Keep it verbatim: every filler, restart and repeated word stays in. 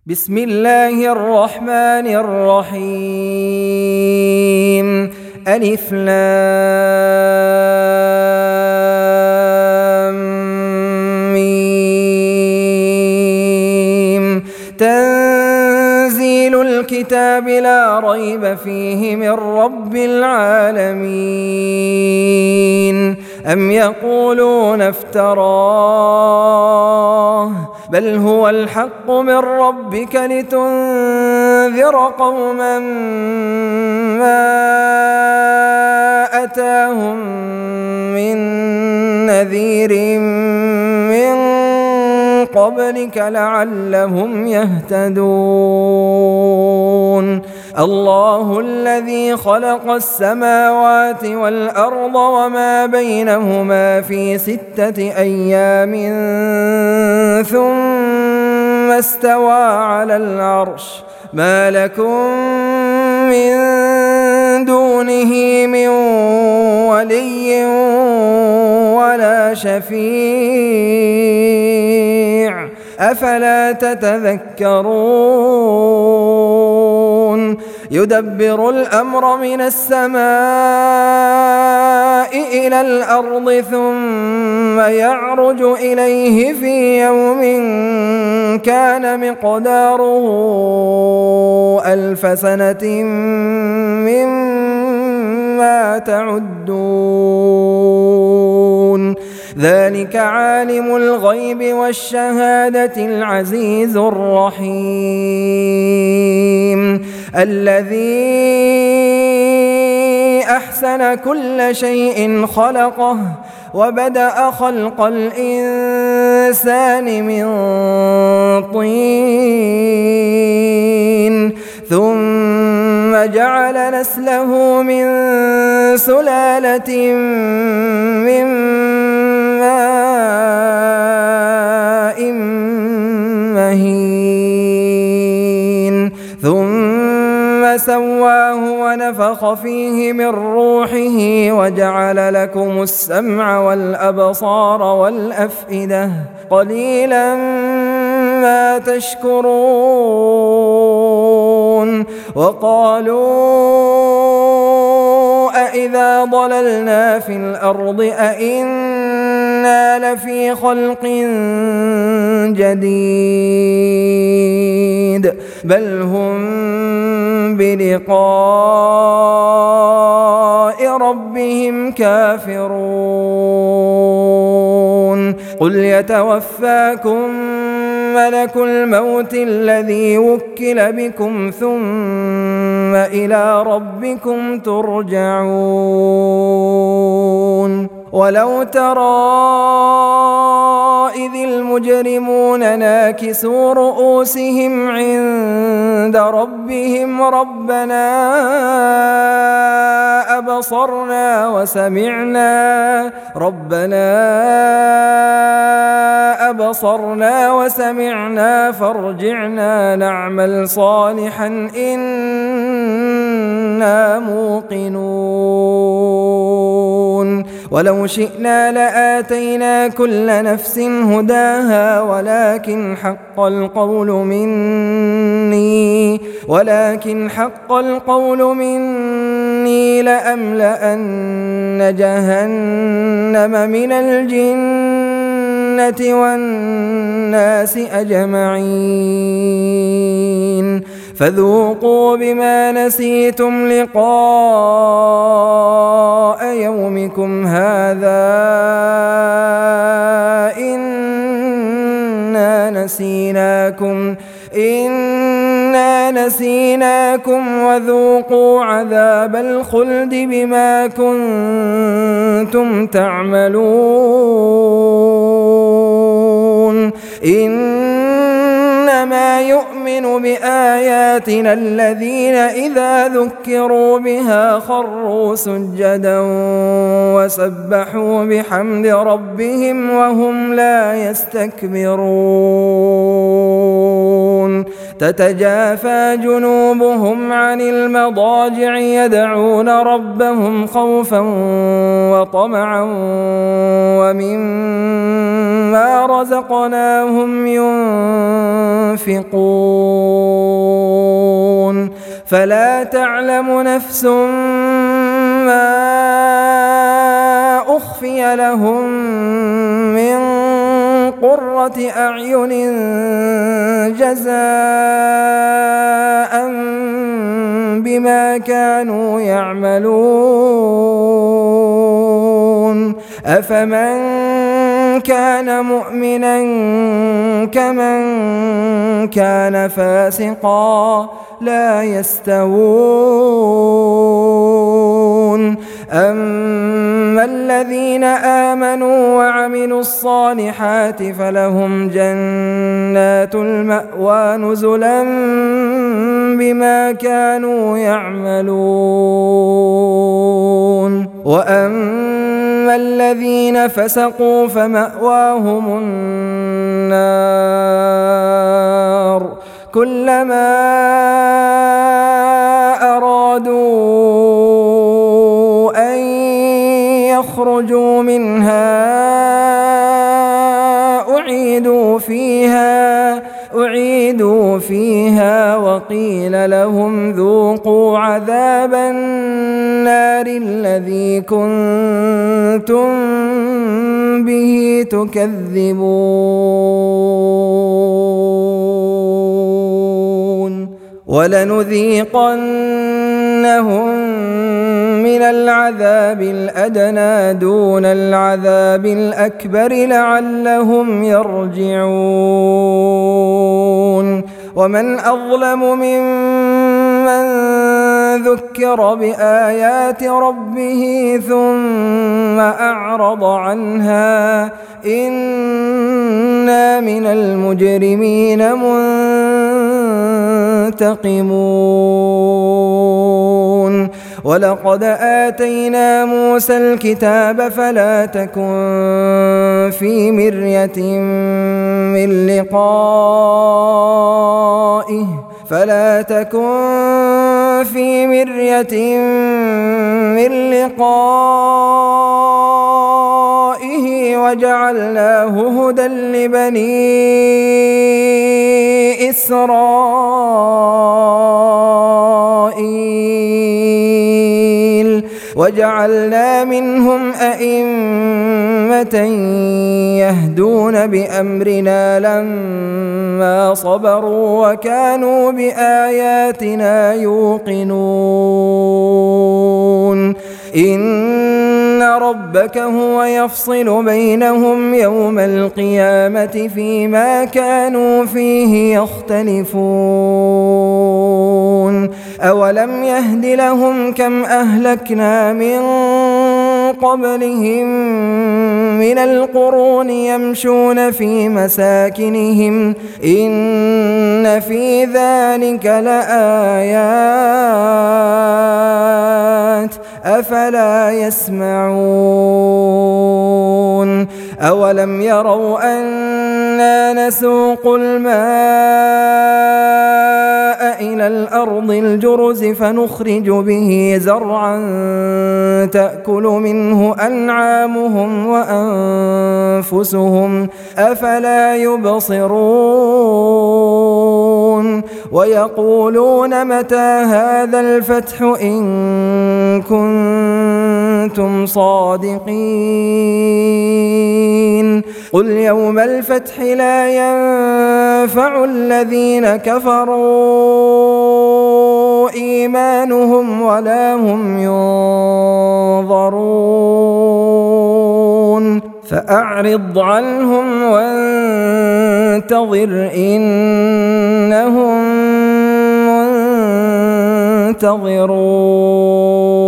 بسم الله الرحمن الرحيم. ألف لام ميم. تنزيل الكتاب لا ريب فيه من رب العالمين. أم يقولون افتراه بل هو الحق من ربك لتنذر قوما ما أتاهم من نذير من قبلك لعلهم يهتدون. الله الذي خلق السماوات والأرض وما بينهما في ستة أيام ثم استوى على العرش. ما لكم من دونه من ولي ولا شفيع أفلا تتذكرون. يدبر الأمر من السماء إلى الأرض ثم يعرج إليه في يوم كان مقداره ألف سنة مما تعدون. ذلك عالم الغيب والشهادة العزيز الرحيم الذي أحسن كل شيء خلقه وبدأ خلق الإنسان من طين ثم جعل نسله من سلالة من ماء مهين ثم سواه ونفخ فيه من روحه وجعل لكم السمع والأبصار والأفئدة قليلا ما تشكرون. وقالوا أإذا ضللنا في الأرض أإنا لفي خلق جديد بل هم بلقاء ربهم كافرون. قل يتوفاكم ملك الموت الذي وكل بكم ثم إلى ربكم ترجعون. ولو ترى إذ المجرمون ناكسوا رؤوسهم عند ربهم ربنا أبصرنا وسمعنا ربنا أبصرنا وسمعنا فارجعنا نعمل صالحا إنا موقنون. ولو شئنا لآتينا كل نفس هداها ولكن حق القول مني ولكن حق القول مني لأملأن جهنم من الجنة والناس أجمعين. فذوقوا بما نسيتم لقاء يومكم هذا إنا نسيناكم إنا نسيناكم وذوقوا عذاب الخلد بما كنتم تعملون. إنما يؤمن بآياتنا الذين إذا ذكروا بها خروا سجدا وسبحوا بحمد ربهم وهم لا يستكبرون. تتجافى جنوبهم عن المضاجع يدعون ربهم خوفا وطمعا ومما رزقناهم ينفقون فلا تعلم نفس ما أخفي لهم من قرة أعين جزاء بما كانوا يعملون أفمن كان مؤمنا كمن كان فاسقا لا يستوون أما الذين آمنوا وعملوا الصالحات فلهم جنات المأوى نزلا بما كانوا يعملون وأما الذين فسقوا فمأواهم النار كلما أرادوا أن يخرجوا منها أعيدوا فيها أعيدوا فيها وقيل لهم ذوقوا عذاب النار الذي كنتم به تكذبون ولنذيقنهم من العذاب الأدنى دون العذاب الأكبر لعلهم يرجعون ومن أظلم ممن ذكر بآيات ربه ثم أعرض عنها إنا من المجرمين منتقمون ولقد آتينا موسى الكتاب فلا تكن في مرية من لقائه فلا تكن في مرية من لقائه وجعلناه هدى لبني إسرائيل وجعلنا منهم أئمة يهدون بأمرنا لما صبروا وكانوا بآياتنا يوقنون إن ربك هو يفصل بينهم يوم القيامة فيما كانوا فيه يختلفون أولم يهد لهم كم أهلكنا من قبلهم من القرون يمشون في مساكنهم إن في ذلك لآيات أفلا يسمعون أولم يروا أنا نسوق الماء إلى الأرض الجرز فنخرج به زرعا تأكل منه أنعامهم وأنفسهم أفلا يبصرون ويقولون متى هذا الفتح إن كنتم صادقين قل يوم الفتح لا ينفع الذين كفروا إيمانهم ولا هم ينظرون فأعرض عنهم وانتظر إنهم منتظرون.